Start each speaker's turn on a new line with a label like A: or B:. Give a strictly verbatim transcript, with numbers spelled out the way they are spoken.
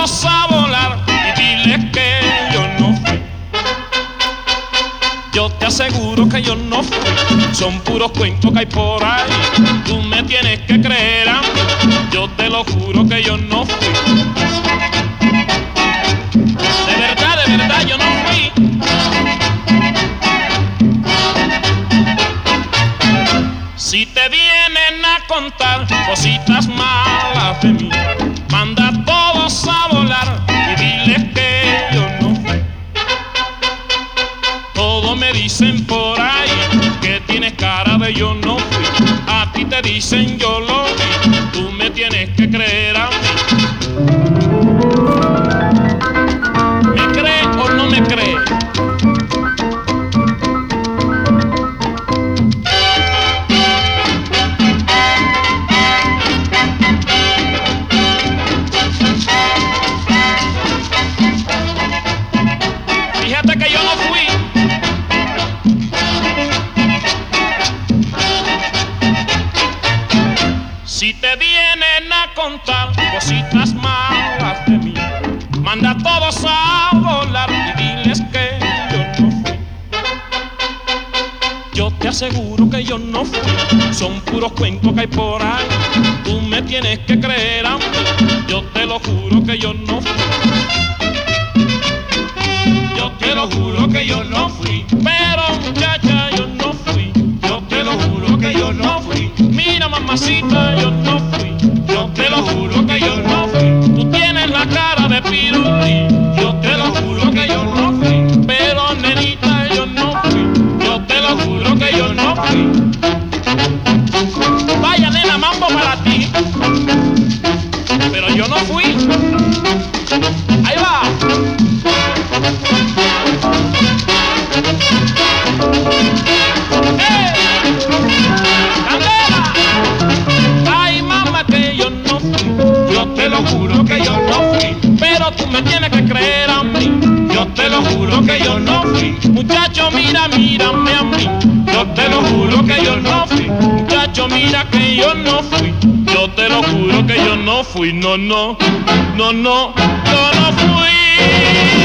A: todos a volar y diles que yo no fui. Yo te aseguro que yo no fui, son puros cuentos que hay por ahí. Tú me tienes que creer a mí, yo te lo juro que yo no fui. De verdad, de verdad yo no fui. Si te vienen a contar cositas malas de mí, manda a todos a volar y diles que yo no fui. Todos me dicen por ahí que tienes cara de yo no fui. A ti te dicen yo lo vi, tú me tienes que creer a mí. ¿Me crees o no me crees? Fíjate que yo no fui. Si te vienen a contar cositas malas de mí, manda a todos a volar y diles que yo no fui. Yo te aseguro que yo no fui, son puros cuentos que hay por ahí. Tú me tienes que creer a mí, yo te lo juro que yo no fui. Yo te lo juro que yo no fui, pero muchacha yo no fui. Yo te lo juro que yo no fui. Mira mamacita yo no fui. Yo te lo juro que yo no fui. Tú tienes la cara de pirulí. Yo te lo juro que yo no fui, pero nenita yo no fui. Yo te lo juro que yo no fui. Vaya nena, mambo para ti, pero yo no fui. Ahí va. ¡Eh! ¡Candela! Ay, mamá, que yo no fui. Yo te lo juro que yo no fui, pero tú me tienes que creer a mí. Yo te lo juro que yo no fui. Muchacho, mira, mírame a mí. Yo te lo juro que yo no fui. Muchacho, mira que yo no fui. Yo te lo juro que yo no fui. No, no, no, no, yo no fui.